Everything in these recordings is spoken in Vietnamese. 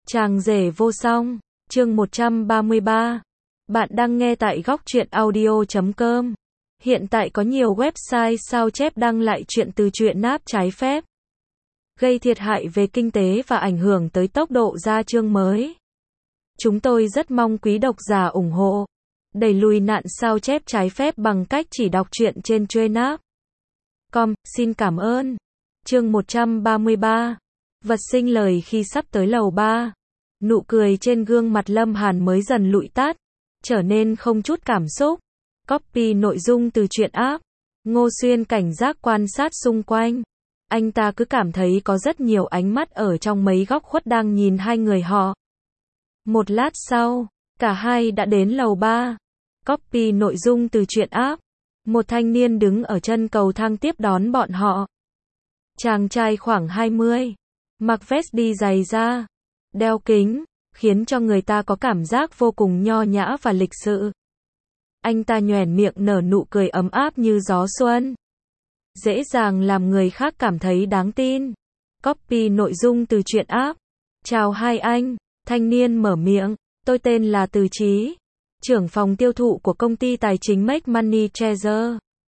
Chàng rể vô song, chương 133. Bạn đang nghe tại góc truyện audio.com. Hiện tại có nhiều website sao chép đăng lại chuyện từ truyện náp trái phép, gây thiệt hại về kinh tế và ảnh hưởng tới tốc độ ra chương mới. Chúng tôi rất mong quý độc giả ủng hộ, đẩy lùi nạn sao chép trái phép bằng cách chỉ đọc truyện trên Trainab.com. Xin cảm ơn. Chương 133. Vật sinh lời khi sắp tới lầu 3. Nụ cười trên gương mặt Lâm Hàn mới dần lụi tắt, trở nên không chút cảm xúc. Copy nội dung từ truyện app. Ngô Xuyên cảnh giác quan sát xung quanh. Anh ta cứ cảm thấy có rất nhiều ánh mắt ở trong mấy góc khuất đang nhìn hai người họ. Một lát sau, cả hai đã đến lầu 3. Copy nội dung từ truyện app. Một thanh niên đứng ở chân cầu thang tiếp đón bọn họ. Chàng trai khoảng 20, mặc vest đi giày da, đeo kính, khiến cho người ta có cảm giác vô cùng nho nhã và lịch sự. Anh ta nhoẻn miệng nở nụ cười ấm áp như gió xuân, dễ dàng làm người khác cảm thấy đáng tin. Copy nội dung từ truyện app. Chào hai anh, thanh niên mở miệng, tôi tên là Từ Chí, trưởng phòng tiêu thụ của công ty tài chính Make Money Treasure.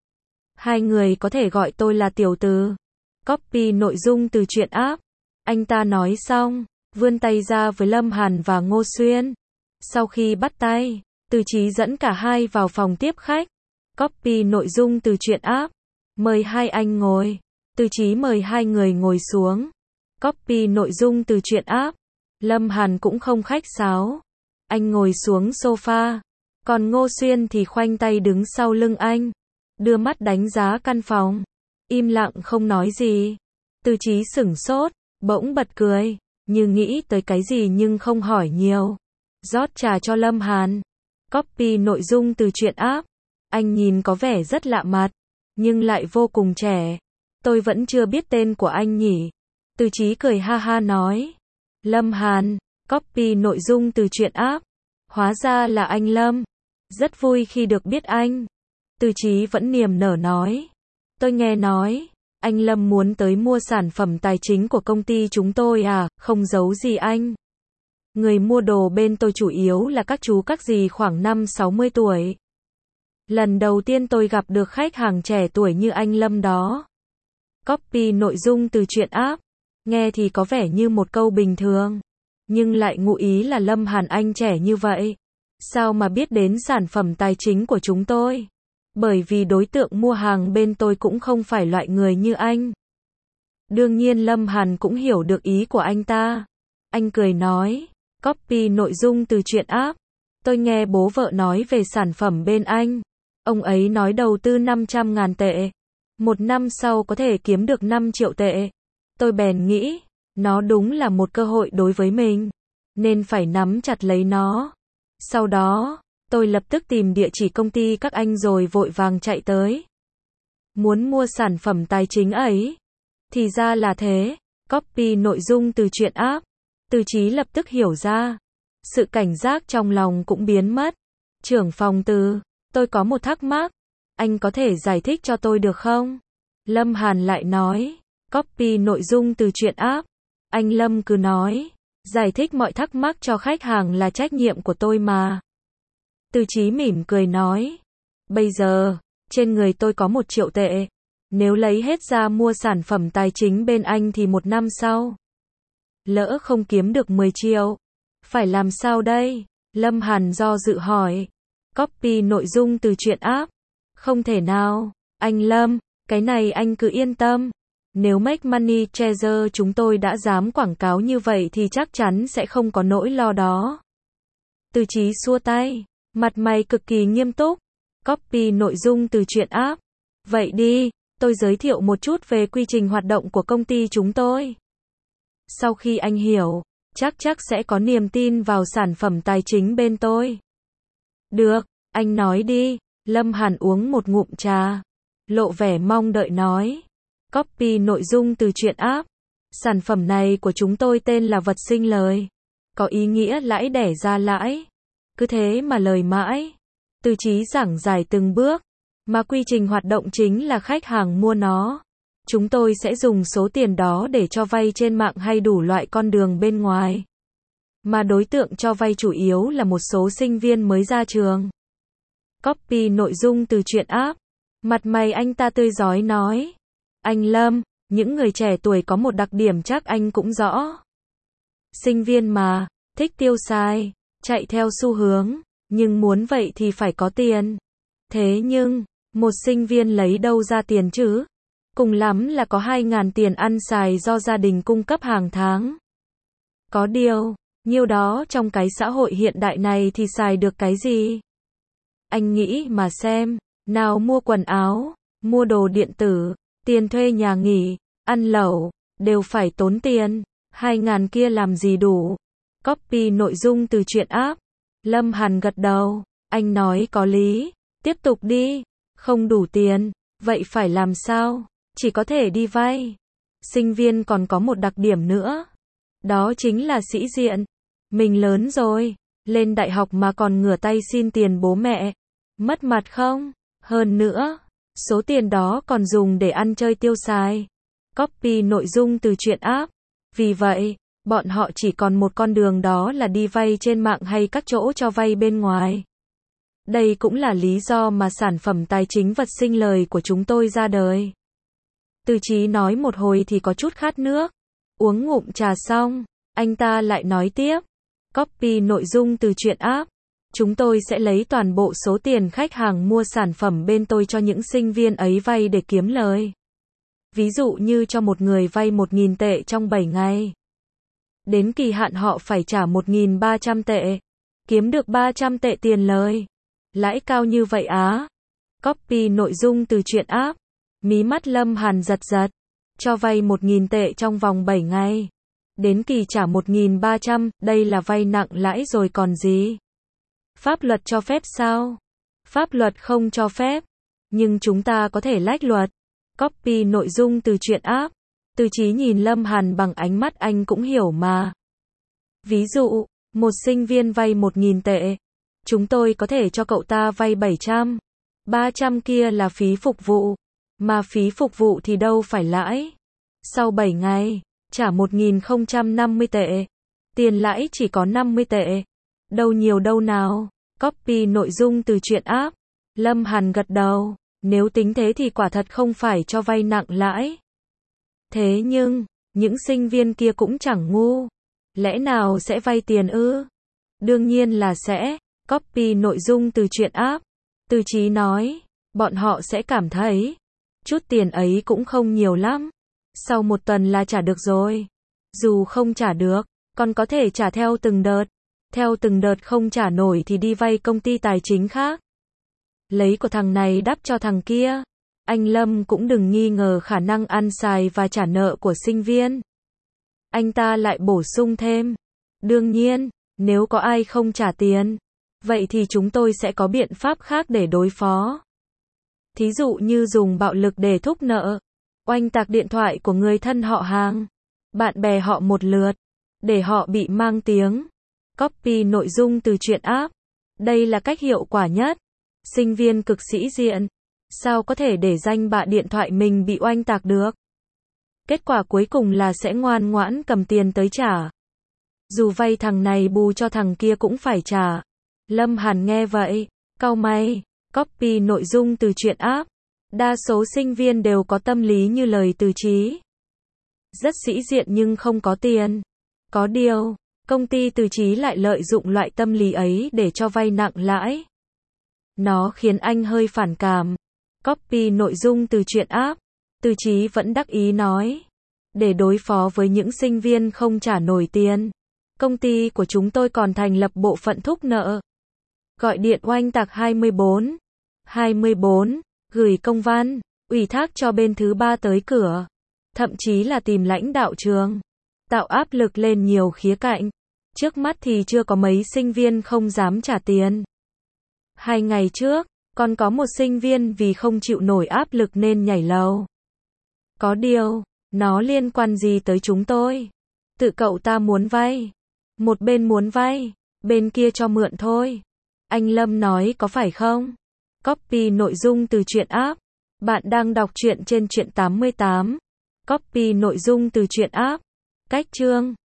Hai người có thể gọi tôi là Tiểu Từ. Copy nội dung từ truyện app. Anh ta nói xong, vươn tay ra với Lâm Hàn và Ngô Xuyên. Sau khi bắt tay, Từ Chí dẫn cả hai vào phòng tiếp khách. Copy nội dung từ truyện app. Mời hai anh ngồi. Từ Chí mời hai người ngồi xuống. Copy nội dung từ truyện app. Lâm Hàn cũng không khách sáo. Anh ngồi xuống sofa. Còn Ngô Xuyên thì khoanh tay đứng sau lưng anh, đưa mắt đánh giá căn phòng. Im lặng không nói gì. Từ Chí sửng sốt, bỗng bật cười, như nghĩ tới cái gì nhưng không hỏi nhiều. Rót trà cho Lâm Hàn. Copy nội dung từ truyện app. Anh nhìn có vẻ rất lạ mặt, nhưng lại vô cùng trẻ. Tôi vẫn chưa biết tên của anh nhỉ? Từ Chí cười ha ha nói. Lâm Hàn. Copy nội dung từ truyện app. Hóa ra là anh Lâm. Rất vui khi được biết anh. Từ Chí vẫn niềm nở nói. Tôi nghe nói, anh Lâm muốn tới mua sản phẩm tài chính của công ty chúng tôi à, không giấu gì anh. Người mua đồ bên tôi chủ yếu là các chú các dì khoảng 50-60 tuổi. Lần đầu tiên tôi gặp được khách hàng trẻ tuổi như anh Lâm đó. Copy nội dung từ truyện app. Nghe thì có vẻ như một câu bình thường, nhưng lại ngụ ý là Lâm Hàn anh trẻ như vậy. Sao mà biết đến sản phẩm tài chính của chúng tôi? Bởi vì đối tượng mua hàng bên tôi cũng không phải loại người như anh. Đương nhiên Lâm Hàn cũng hiểu được ý của anh ta. Anh cười nói. Copy nội dung từ truyện app. Tôi nghe bố vợ nói về sản phẩm bên anh. Ông ấy nói đầu tư 500.000 tệ. Một năm sau có thể kiếm được 5 triệu tệ. Tôi bèn nghĩ, nó đúng là một cơ hội đối với mình, nên phải nắm chặt lấy nó. Sau đó, tôi lập tức tìm địa chỉ công ty các anh rồi vội vàng chạy tới. Muốn mua sản phẩm tài chính ấy. Thì ra là thế. Copy nội dung từ truyện app. Từ Chí lập tức hiểu ra. Sự cảnh giác trong lòng cũng biến mất. Trưởng phòng Từ, tôi có một thắc mắc. Anh có thể giải thích cho tôi được không? Lâm Hàn lại nói. Copy nội dung từ truyện app. Anh Lâm cứ nói. Giải thích mọi thắc mắc cho khách hàng là trách nhiệm của tôi mà. Từ Chí mỉm cười nói. Bây giờ, trên người tôi có 1 triệu tệ. Nếu lấy hết ra mua sản phẩm tài chính bên anh thì một năm sau, lỡ không kiếm được 10 triệu. Phải làm sao đây? Lâm Hàn do dự hỏi. Copy nội dung từ truyện app. Không thể nào. Anh Lâm, cái này anh cứ yên tâm. Nếu Make Money Treasure chúng tôi đã dám quảng cáo như vậy thì chắc chắn sẽ không có nỗi lo đó. Từ Chí xua tay, mặt mày cực kỳ nghiêm túc. Copy nội dung từ truyện app. Vậy đi, tôi giới thiệu một chút về quy trình hoạt động của công ty chúng tôi. Sau khi anh hiểu, chắc sẽ có niềm tin vào sản phẩm tài chính bên tôi. Được, anh nói đi. Lâm Hàn uống một ngụm trà, lộ vẻ mong đợi nói. Copy nội dung từ truyện app. Sản phẩm này của chúng tôi tên là vật sinh lời, có ý nghĩa lãi đẻ ra lãi. Cứ thế mà lời mãi. Từ Chí giảng giải từng bước, mà quy trình hoạt động chính là khách hàng mua nó. Chúng tôi sẽ dùng số tiền đó để cho vay trên mạng hay đủ loại con đường bên ngoài. mà đối tượng cho vay chủ yếu là một số sinh viên mới ra trường. Copy nội dung từ truyện app. Mặt mày anh ta tươi rói nói. Anh Lâm, những người trẻ tuổi có một đặc điểm chắc anh cũng rõ. Sinh viên mà, thích tiêu xài, chạy theo xu hướng, nhưng muốn vậy thì phải có tiền. Thế nhưng, một sinh viên lấy đâu ra tiền chứ? Cùng lắm là có 2.000 tiền ăn xài do gia đình cung cấp hàng tháng. Có điều, nhiêu đó trong cái xã hội hiện đại này thì xài được cái gì? Anh nghĩ mà xem, nào mua quần áo, mua đồ điện tử, tiền thuê nhà nghỉ, ăn lẩu, đều phải tốn tiền. 2.000 kia làm gì đủ? Copy nội dung từ truyện app. Lâm Hàn gật đầu, anh nói có lý, tiếp tục đi, không đủ tiền, vậy phải làm sao? Chỉ có thể đi vay. Sinh viên còn có một đặc điểm nữa, đó chính là sĩ diện. Mình lớn rồi, lên đại học mà còn ngửa tay xin tiền bố mẹ, mất mặt không? Hơn nữa, số tiền đó còn dùng để ăn chơi tiêu xài. Copy nội dung từ truyện app. Vì vậy, bọn họ chỉ còn một con đường, đó là đi vay trên mạng hay các chỗ cho vay bên ngoài. Đây cũng là lý do mà sản phẩm tài chính vật sinh lời của chúng tôi ra đời. Từ Chí nói một hồi thì có chút khát nước. Uống ngụm trà xong, anh ta lại nói tiếp. Copy nội dung từ truyện app. Chúng tôi sẽ lấy toàn bộ số tiền khách hàng mua sản phẩm bên tôi cho những sinh viên ấy vay để kiếm lời. Ví dụ như cho một người vay 1.000 tệ trong 7 ngày. Đến kỳ hạn họ phải trả 1.300 tệ. Kiếm được 300 tệ tiền lời. Lãi cao như vậy á? Copy nội dung từ truyện app. Mí mắt Lâm Hàn giật giật. Cho vay 1.000 tệ trong vòng 7 ngày. Đến kỳ trả 1.300, đây là vay nặng lãi rồi còn gì? Pháp luật cho phép sao? Pháp luật không cho phép. Nhưng chúng ta có thể lách luật. Copy nội dung từ truyện app. Từ Chí nhìn Lâm Hàn bằng ánh mắt anh cũng hiểu mà. Ví dụ, một sinh viên vay 1.000 tệ. Chúng tôi có thể cho cậu ta vay 700. 300 kia là phí phục vụ. Mà phí phục vụ thì đâu phải lãi. Sau 7 ngày, trả 1.050 tệ. Tiền lãi chỉ có 50 tệ. Đâu nhiều đâu nào. Copy nội dung từ truyện app. Lâm Hàn gật đầu. Nếu tính thế thì quả thật không phải cho vay nặng lãi. Thế nhưng, những sinh viên kia cũng chẳng ngu. Lẽ nào sẽ vay tiền ư? Đương nhiên là sẽ. Copy nội dung từ truyện app. Từ Chí nói, bọn họ sẽ cảm thấy, chút tiền ấy cũng không nhiều lắm. Sau một tuần là trả được rồi. Dù không trả được, còn có thể trả theo từng đợt. Theo từng đợt không trả nổi thì đi vay công ty tài chính khác. Lấy của thằng này đắp cho thằng kia. Anh Lâm cũng đừng nghi ngờ khả năng ăn xài và trả nợ của sinh viên. Anh ta lại bổ sung thêm. Đương nhiên, nếu có ai không trả tiền, vậy thì chúng tôi sẽ có biện pháp khác để đối phó. Thí dụ như dùng bạo lực để thúc nợ, oanh tạc điện thoại của người thân họ hàng, bạn bè họ một lượt, để họ bị mang tiếng. Copy nội dung từ truyện app. Đây là cách hiệu quả nhất. Sinh viên cực sĩ diện, sao có thể để danh bạ điện thoại mình bị oanh tạc được? Kết quả cuối cùng là sẽ ngoan ngoãn cầm tiền tới trả. Dù vay thằng này bù cho thằng kia cũng phải trả. Lâm Hàn nghe vậy, cau mày. Copy nội dung từ truyện app. Đa số sinh viên đều có tâm lý như lời Từ Chí. Rất sĩ diện nhưng không có tiền. Có điều, công ty Từ Chí lại lợi dụng loại tâm lý ấy để cho vay nặng lãi. Nó khiến anh hơi phản cảm. Copy nội dung từ truyện app. Từ Chí vẫn đắc ý nói. Để đối phó với những sinh viên không trả nổi tiền, công ty của chúng tôi còn thành lập bộ phận thúc nợ. Gọi điện oanh tạc 24, gửi công văn, ủy thác cho bên thứ ba tới cửa. Thậm chí là tìm lãnh đạo trường, tạo áp lực lên nhiều khía cạnh. Trước mắt thì chưa có mấy sinh viên không dám trả tiền. 2 ngày trước, còn có một sinh viên vì không chịu nổi áp lực nên nhảy lầu. Có điều, nó liên quan gì tới chúng tôi? Tự cậu ta muốn vay. Một bên muốn vay, bên kia cho mượn thôi. Anh Lâm nói có phải không? Copy nội dung từ truyện app. Bạn đang đọc truyện trên Truyện 88. Copy nội dung từ truyện app. Cách chương